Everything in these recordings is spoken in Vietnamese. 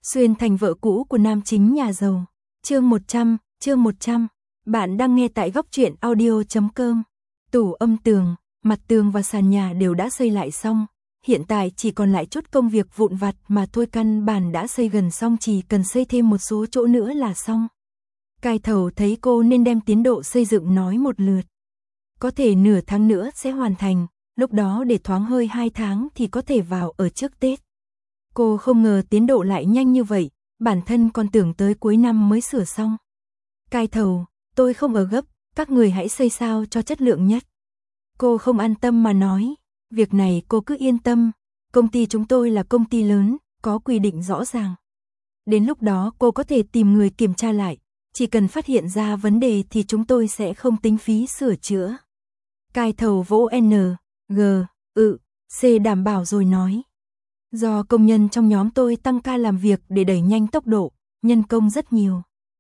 Xuyên thành vợ cũ của nam chính nhà giàu. Chương 100. Bạn đang nghe tại góc truyện audio.com. Tủ âm tường, mặt tường và sàn nhà đều đã xây lại xong. Hiện tại chỉ còn lại chút công việc vụn vặt mà thôi, căn bản đã xây gần xong, chỉ cần xây thêm một số chỗ nữa là xong. Cai thầu thấy cô nên đem tiến độ xây dựng nói một lượt. Có thể nửa tháng nữa sẽ hoàn thành, lúc đó để thoáng hơi 2 tháng thì có thể vào ở trước Tết. Cô không ngờ tiến độ lại nhanh như vậy, bản thân còn tưởng tới cuối năm mới sửa xong. Cai thầu, tôi không ở gấp, các người hãy xây sao cho chất lượng nhất. Cô không an tâm mà nói, việc này cô cứ yên tâm, công ty chúng tôi là công ty lớn, có quy định rõ ràng. Đến lúc đó cô có thể tìm người kiểm tra lại, chỉ cần phát hiện ra vấn đề thì chúng tôi sẽ không tính phí sửa chữa. Cai thầu vỗ N, G, C đảm bảo rồi nói. Do công nhân trong nhóm tôi tăng ca làm việc để đẩy nhanh tốc độ, nhân công rất nhiều.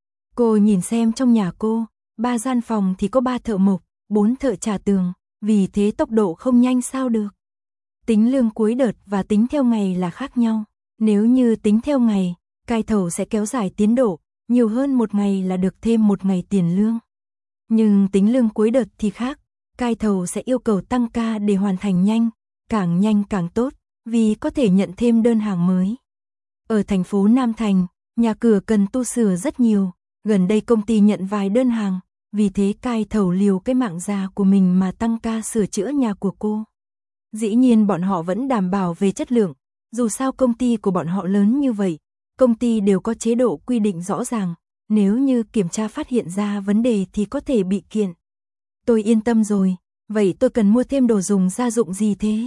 Cô nhìn xem trong nhà cô, 3 gian phòng thì có 3 thợ mộc, 4 thợ trà tường, vì thế tốc độ không nhanh sao được. Tính lương cuối đợt và tính theo ngày là khác nhau. Nếu như tính theo ngày, cai thầu sẽ kéo dài tiến độ, nhiều hơn một ngày là được thêm một ngày tiền lương. Nhưng tính lương cuối đợt thì khác, cai thầu sẽ yêu cầu tăng ca để hoàn thành nhanh càng tốt, vì có thể nhận thêm đơn hàng mới. Ở thành phố Nam Thành, nhà cửa cần tu sửa rất nhiều, gần đây công ty nhận vài đơn hàng, vì thế cai thầu liều cái mạng già của mình mà tăng ca sửa chữa nhà của cô. Dĩ nhiên bọn họ vẫn đảm bảo về chất lượng, dù sao công ty của bọn họ lớn như vậy, công ty đều có chế độ quy định rõ ràng, nếu như kiểm tra phát hiện ra vấn đề thì có thể bị kiện. Tôi yên tâm rồi, vậy tôi cần mua thêm đồ dùng gia dụng gì thế?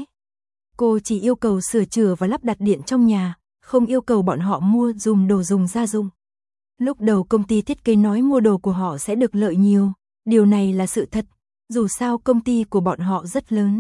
Cô chỉ yêu cầu sửa chữa và lắp đặt điện trong nhà, không yêu cầu bọn họ mua dùm đồ dùng gia dụng. Lúc đầu công ty thiết kế nói mua đồ của họ sẽ được lợi nhiều, điều này là sự thật, dù sao công ty của bọn họ rất lớn.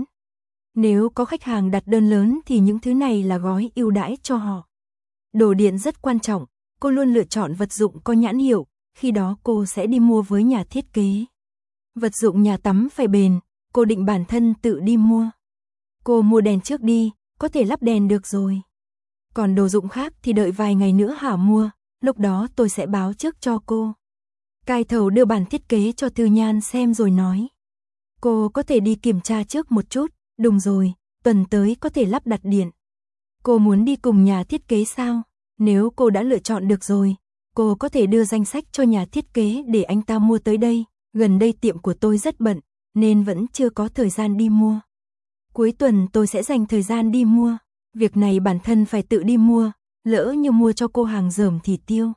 Nếu có khách hàng đặt đơn lớn thì những thứ này là gói ưu đãi cho họ. Đồ điện rất quan trọng, cô luôn lựa chọn vật dụng có nhãn hiệu, khi đó cô sẽ đi mua với nhà thiết kế. Vật dụng nhà tắm phải bền, cô định bản thân tự đi mua. Cô mua đèn trước đi, có thể lắp đèn được rồi. Còn đồ dụng khác thì đợi vài ngày nữa hả mua, lúc đó tôi sẽ báo trước cho cô. Cai thầu đưa bản thiết kế cho Thư Nhan xem rồi nói. Cô có thể đi kiểm tra trước một chút, đúng rồi, tuần tới có thể lắp đặt điện. Cô muốn đi cùng nhà thiết kế sao? Nếu cô đã lựa chọn được rồi, cô có thể đưa danh sách cho nhà thiết kế để anh ta mua tới đây. Gần đây tiệm của tôi rất bận, nên vẫn chưa có thời gian đi mua. Cuối tuần tôi sẽ dành thời gian đi mua. Việc này bản thân phải tự đi mua, lỡ như mua cho cô hàng dởm thì tiêu.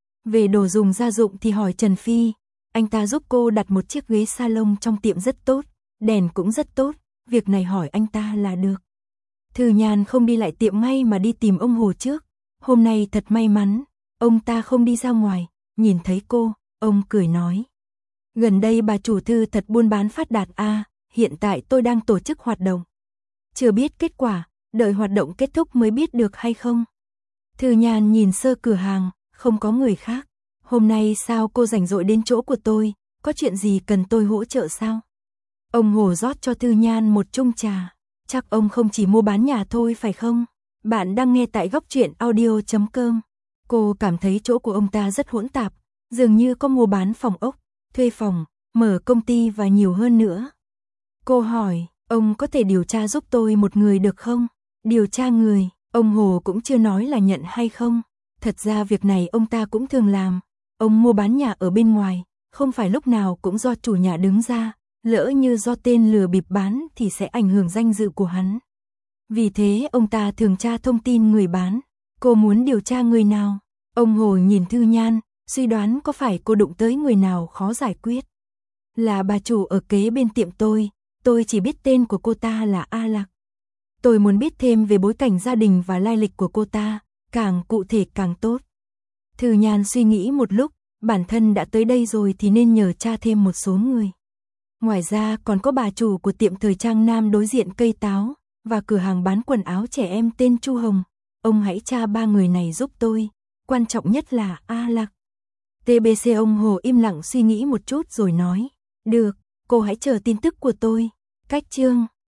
Về đồ dùng gia dụng thì hỏi Trần Phi, anh ta giúp cô đặt một chiếc ghế salon trong tiệm rất tốt, đèn cũng rất tốt, việc này hỏi anh ta là được. Thư Nhan không đi lại tiệm ngay mà đi tìm ông Hồ trước. Hôm nay thật may mắn, ông ta không đi ra ngoài, nhìn thấy cô, ông cười nói. Gần đây bà chủ Thư thật buôn bán phát đạt a, hiện tại tôi đang tổ chức hoạt động. Chưa biết kết quả, đợi hoạt động kết thúc mới biết được hay không. Thư Nhan nhìn sơ cửa hàng, không có người khác. Hôm nay sao cô rảnh rỗi đến chỗ của tôi, có chuyện gì cần tôi hỗ trợ sao? Ông Hồ rót cho Thư Nhan một chung trà. Chắc ông không chỉ mua bán nhà thôi phải không? Bạn đang nghe tại góc truyện audio.com. Cô cảm thấy chỗ của ông ta rất hỗn tạp, dường như có mua bán phòng ốc, thuê phòng, mở công ty và nhiều hơn nữa. Cô hỏi, ông có thể điều tra giúp tôi một người được không? Điều tra người, ông Hồ cũng chưa nói là nhận hay không. Thật ra việc này ông ta cũng thường làm. Ông mua bán nhà ở bên ngoài, không phải lúc nào cũng do chủ nhà đứng ra. Lỡ như do tên lừa bịp bán thì sẽ ảnh hưởng danh dự của hắn. Vì thế ông ta thường tra thông tin người bán. Cô muốn điều tra người nào? Ông Hồ nhìn Thư Nhan, suy đoán có phải cô đụng tới người nào khó giải quyết. Là bà chủ ở kế bên tiệm tôi chỉ biết tên của cô ta là A Lạc. Tôi muốn biết thêm về bối cảnh gia đình và lai lịch của cô ta, càng cụ thể càng tốt. Thư Nhan suy nghĩ một lúc, bản thân đã tới đây rồi thì nên nhờ tra thêm một số người. Ngoài ra còn có bà chủ của tiệm thời trang nam đối diện cây táo, và cửa hàng bán quần áo trẻ em tên Chu Hồng. Ông hãy tra 3 người này giúp tôi, quan trọng nhất là A Lạc. TBC. Ông Hồ im lặng suy nghĩ một chút rồi nói, được, cô hãy chờ tin tức của tôi. Cách chương